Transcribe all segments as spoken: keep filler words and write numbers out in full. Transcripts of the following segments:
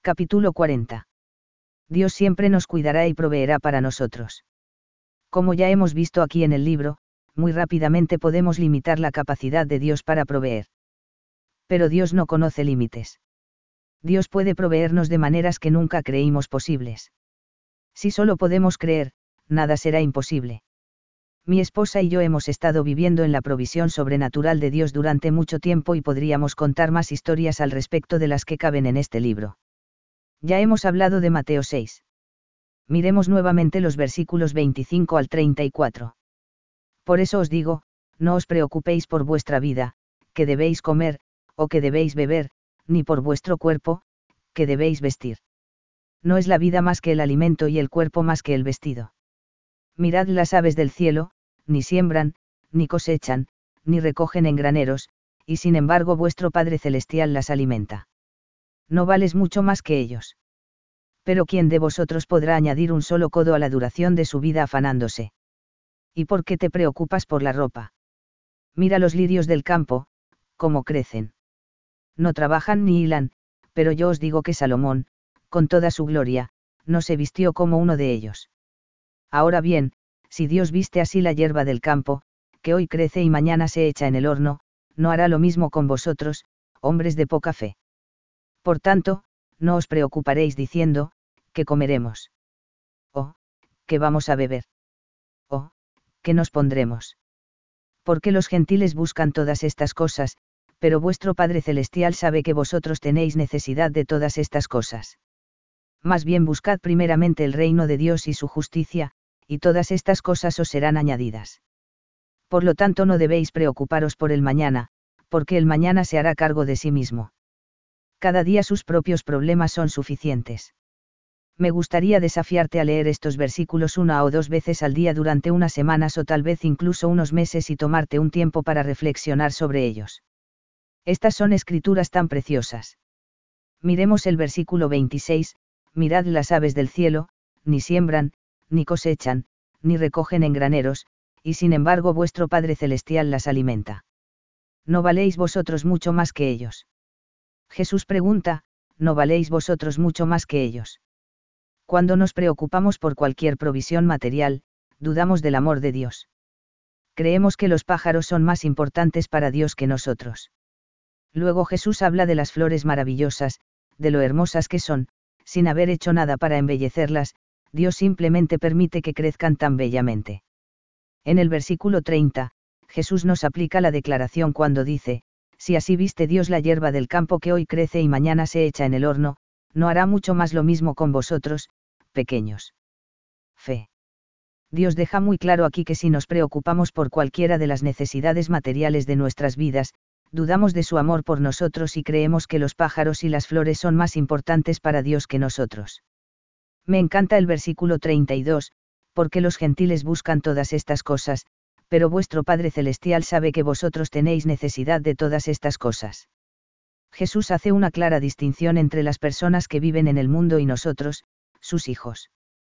Capítulo cuarenta. Dios siempre nos cuidará y proveerá para nosotros. Como ya hemos visto aquí en el libro, muy rápidamente podemos limitar la capacidad de Dios para proveer. Pero Dios no conoce límites. Dios puede proveernos de maneras que nunca creímos posibles. Si solo podemos creer, nada será imposible. Mi esposa y yo hemos estado viviendo en la provisión sobrenatural de Dios durante mucho tiempo y podríamos contar más historias al respecto de las que caben en este libro. Ya hemos hablado de Mateo seis. Miremos nuevamente los versículos veinticinco al treinta y cuatro. Por eso os digo, no os preocupéis por vuestra vida, que debéis comer, o que debéis beber, ni por vuestro cuerpo, que debéis vestir. No es la vida más que el alimento y el cuerpo más que el vestido. Mirad las aves del cielo, ni siembran, ni cosechan, ni recogen en graneros, y sin embargo vuestro Padre Celestial las alimenta. No vales mucho más que ellos. Pero ¿quién de vosotros podrá añadir un solo codo a la duración de su vida afanándose? ¿Y por qué te preocupas por la ropa? Mira los lirios del campo, cómo crecen. No trabajan ni hilan, pero yo os digo que Salomón, con toda su gloria, no se vistió como uno de ellos. Ahora bien, si Dios viste así la hierba del campo, que hoy crece y mañana se echa en el horno, no hará lo mismo con vosotros, hombres de poca fe. Por tanto, no os preocuparéis diciendo, ¿qué comeremos? O, ¿qué vamos a beber? O, ¿qué nos pondremos? Porque los gentiles buscan todas estas cosas, pero vuestro Padre Celestial sabe que vosotros tenéis necesidad de todas estas cosas. Más bien buscad primeramente el reino de Dios y su justicia, y todas estas cosas os serán añadidas. Por lo tanto no debéis preocuparos por el mañana, porque el mañana se hará cargo de sí mismo. Cada día sus propios problemas son suficientes. Me gustaría desafiarte a leer estos versículos una o dos veces al día durante unas semanas o tal vez incluso unos meses y tomarte un tiempo para reflexionar sobre ellos. Estas son escrituras tan preciosas. Miremos el versículo veintiséis, mirad las aves del cielo, ni siembran, ni cosechan, ni recogen en graneros, y sin embargo vuestro Padre Celestial las alimenta. ¿No valéis vosotros mucho más que ellos? Jesús pregunta, ¿no valéis vosotros mucho más que ellos? Cuando nos preocupamos por cualquier provisión material, dudamos del amor de Dios. Creemos que los pájaros son más importantes para Dios que nosotros. Luego Jesús habla de las flores maravillosas, de lo hermosas que son, sin haber hecho nada para embellecerlas, Dios simplemente permite que crezcan tan bellamente. En el versículo treinta, Jesús nos aplica la declaración cuando dice, si así viste Dios la hierba del campo que hoy crece y mañana se echa en el horno, no hará mucho más lo mismo con vosotros, pequeños. Fe. Dios deja muy claro aquí que si nos preocupamos por cualquiera de las necesidades materiales de nuestras vidas, dudamos de su amor por nosotros y creemos que los pájaros y las flores son más importantes para Dios que nosotros. Me encanta el versículo treinta y dos, porque los gentiles buscan todas estas cosas, pero vuestro Padre Celestial sabe que vosotros tenéis necesidad de todas estas cosas. Jesús hace una clara distinción entre las personas que viven en el mundo y nosotros, sus hijos.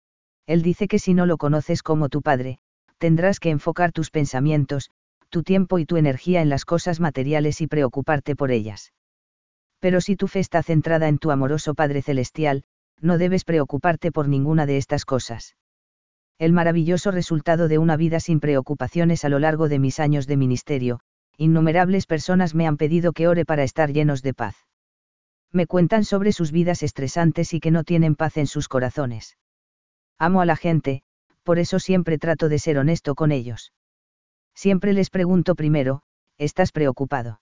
Él dice que si no lo conoces como tu Padre, tendrás que enfocar tus pensamientos, tu tiempo y tu energía en las cosas materiales y preocuparte por ellas. Pero si tu fe está centrada en tu amoroso Padre Celestial, no debes preocuparte por ninguna de estas cosas. El maravilloso resultado de una vida sin preocupaciones a lo largo de mis años de ministerio, innumerables personas me han pedido que ore para estar llenos de paz. Me cuentan sobre sus vidas estresantes y que no tienen paz en sus corazones. Amo a la gente, por eso siempre trato de ser honesto con ellos. Siempre les pregunto primero, ¿estás preocupado?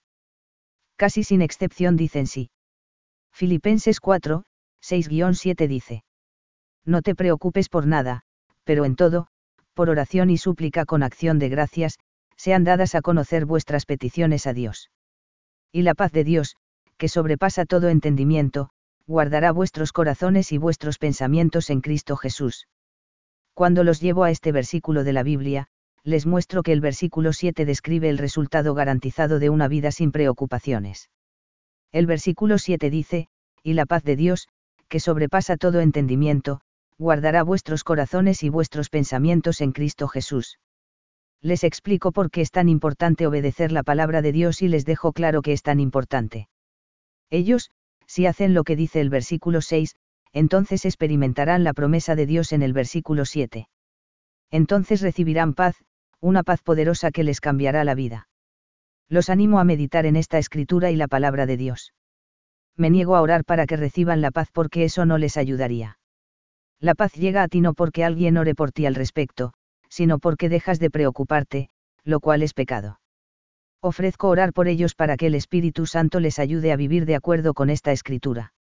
Casi sin excepción dicen sí. Filipenses cuatro, seis a siete dice. No te preocupes por nada, pero en todo, por oración y súplica con acción de gracias, sean dadas a conocer vuestras peticiones a Dios. Y la paz de Dios, que sobrepasa todo entendimiento, guardará vuestros corazones y vuestros pensamientos en Cristo Jesús. Cuando los llevo a este versículo de la Biblia, les muestro que el versículo siete describe el resultado garantizado de una vida sin preocupaciones. El versículo siete dice, y la paz de Dios, que sobrepasa todo entendimiento, guardará vuestros corazones y vuestros pensamientos en Cristo Jesús. Les explico por qué es tan importante obedecer la palabra de Dios y les dejo claro que es tan importante. Ellos, Si hacen lo que dice el versículo seis, entonces experimentarán la promesa de Dios en el versículo siete. Entonces recibirán paz, una paz poderosa que les cambiará la vida. Los animo a meditar en esta escritura y la palabra de Dios. Me niego a orar para que reciban la paz porque eso no les ayudaría. La paz llega a ti no porque alguien ore por ti al respecto, sino porque dejas de preocuparte, lo cual es pecado. Ofrezco orar por ellos para que el Espíritu Santo les ayude a vivir de acuerdo con esta escritura.